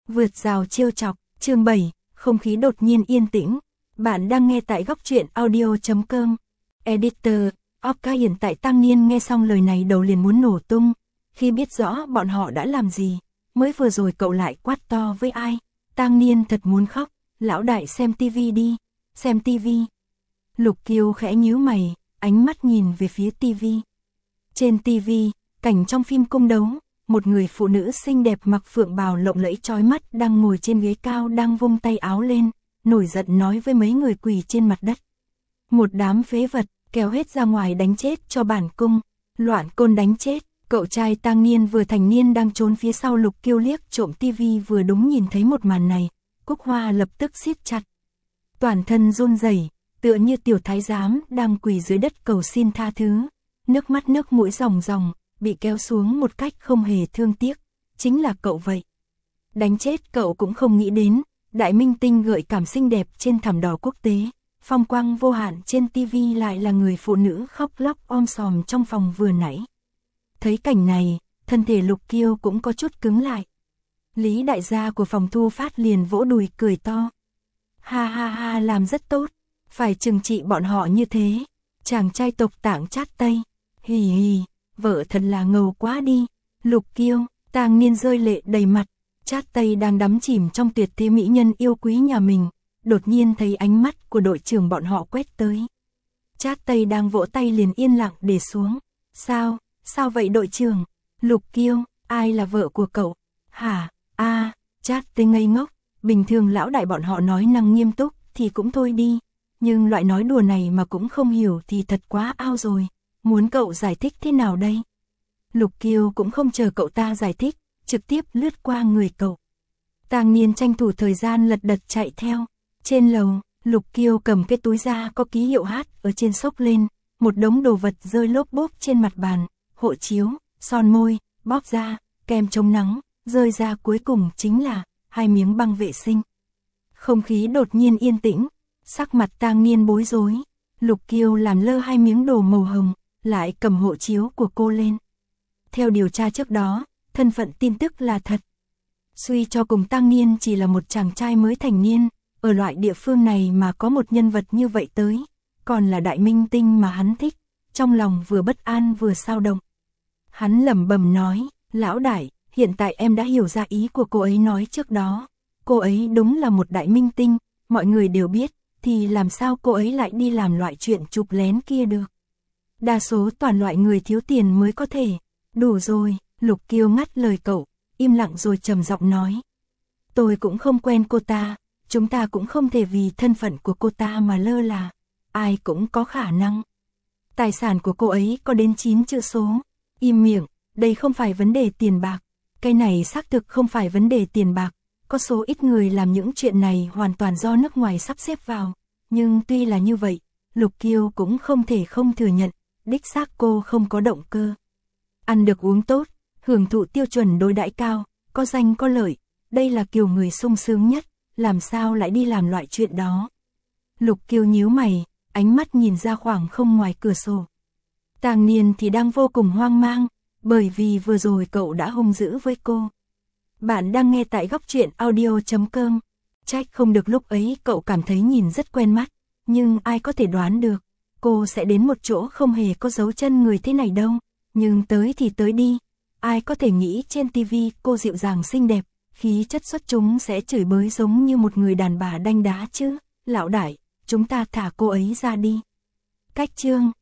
Vượt rào trêu chọc, chương 7, không khí đột nhiên yên tĩnh. Bạn đang nghe tại góc truyện audio.com. Editor, Oka hiện tại Tăng Niên nghe xong lời này đầu liền muốn nổ tung. Khi biết rõ bọn họ đã làm gì, mới vừa rồi cậu lại quát to với ai. Tăng Niên thật muốn khóc, lão đại xem tivi đi, xem tivi. Lục Kiêu khẽ nhíu mày, ánh mắt nhìn về phía tivi. Trên tivi, cảnh trong phim cung đấu. Một người phụ nữ xinh đẹp mặc phượng bào lộng lẫy chói mắt đang ngồi trên ghế cao đang vung tay áo lên, nổi giận nói với mấy người quỳ trên mặt đất. Một đám phế vật, kéo hết ra ngoài đánh chết cho bản cung, loạn côn đánh chết. Cậu trai Tăng Niên vừa thành niên đang trốn phía sau Lục Kiêu liếc trộm tivi vừa đúng nhìn thấy một màn này, Cúc Hoa lập tức siết chặt. Toàn thân run rẩy, tựa như tiểu thái giám đang quỳ dưới đất cầu xin tha thứ, nước mắt nước mũi ròng ròng. Bị kéo xuống một cách không hề thương tiếc, chính là cậu vậy. Đánh chết cậu cũng không nghĩ đến, đại minh tinh gợi cảm xinh đẹp trên thảm đỏ quốc tế, phong quang vô hạn trên tivi lại là người phụ nữ khóc lóc om sòm trong phòng vừa nãy. Thấy cảnh này, thân thể Lục Kiêu cũng có chút cứng lại. Lý đại gia của phòng thu phát liền vỗ đùi cười to. Ha ha ha, làm rất tốt, phải trừng trị bọn họ như thế. Chàng trai tộc Tạng chát Tây, hì hì. Vợ thật là ngầu quá đi. Lục Kiêu, Tăng Niên rơi lệ đầy mặt. Chát Tây đang đắm chìm trong tuyệt thế mỹ nhân yêu quý nhà mình, đột nhiên thấy ánh mắt của đội trưởng bọn họ quét tới. Chát Tây đang vỗ tay liền yên lặng để xuống. Sao vậy đội trưởng? Lục Kiêu, ai là vợ của cậu? Hả? Chát Tây ngây ngốc. Bình thường lão đại bọn họ nói năng nghiêm túc thì cũng thôi đi, nhưng loại nói đùa này mà cũng không hiểu thì thật quá ao rồi. Muốn cậu giải thích thế nào đây? Lục Kiêu cũng không chờ cậu ta giải thích, trực tiếp lướt qua người cậu. Tăng Niên tranh thủ thời gian lật đật chạy theo. Trên lầu, Lục Kiêu cầm cái túi da có ký hiệu hát ở trên xốc lên, một đống đồ vật rơi lốp bốp trên mặt bàn, hộ chiếu, son môi, bóp da, kem chống nắng, rơi ra cuối cùng chính là 2 miếng băng vệ sinh. Không khí đột nhiên yên tĩnh, sắc mặt Tăng Niên bối rối. Lục Kiêu làm lơ 2 miếng đồ màu hồng, lại cầm hộ chiếu của cô lên. Theo điều tra trước đó, thân phận tin tức là thật. Suy cho cùng Tăng Niên chỉ là một chàng trai mới thành niên, ở loại địa phương này mà có một nhân vật như vậy tới, còn là đại minh tinh mà hắn thích, trong lòng vừa bất an vừa xao động. Hắn lẩm bẩm nói, lão đại, hiện tại em đã hiểu ra ý của cô ấy nói trước đó. Cô ấy đúng là một đại minh tinh, mọi người đều biết, thì làm sao cô ấy lại đi làm loại chuyện chụp lén kia được. Đa số toàn loại người thiếu tiền mới có thể. Đủ rồi, Lục Kiêu ngắt lời cậu, im lặng rồi trầm giọng nói. Tôi cũng không quen cô ta, chúng ta cũng không thể vì thân phận của cô ta mà lơ là. Ai cũng có khả năng. Tài sản của cô ấy có đến 9 chữ số. Im miệng, đây không phải vấn đề tiền bạc. Cái này xác thực không phải vấn đề tiền bạc. Có số ít người làm những chuyện này hoàn toàn do nước ngoài sắp xếp vào. Nhưng tuy là như vậy, Lục Kiêu cũng không thể không thừa nhận. Đích xác cô không có động cơ. Ăn được uống tốt, hưởng thụ tiêu chuẩn đối đãi cao, có danh có lợi, đây là kiểu người sung sướng nhất, làm sao lại đi làm loại chuyện đó. Lục Kiêu nhíu mày, ánh mắt nhìn ra khoảng không ngoài cửa sổ. Tăng Niên thì đang vô cùng hoang mang, bởi vì vừa rồi cậu đã hung dữ với cô. Bạn đang nghe tại góc truyện audio.com. Trách không được lúc ấy cậu cảm thấy nhìn rất quen mắt, nhưng ai có thể đoán được. Cô sẽ đến một chỗ không hề có dấu chân người thế này đâu, nhưng tới thì tới đi. Ai có thể nghĩ trên tivi cô dịu dàng xinh đẹp, khí chất xuất chúng sẽ chửi bới giống như một người đàn bà đanh đá chứ. Lão đại, chúng ta thả cô ấy ra đi. Cách chương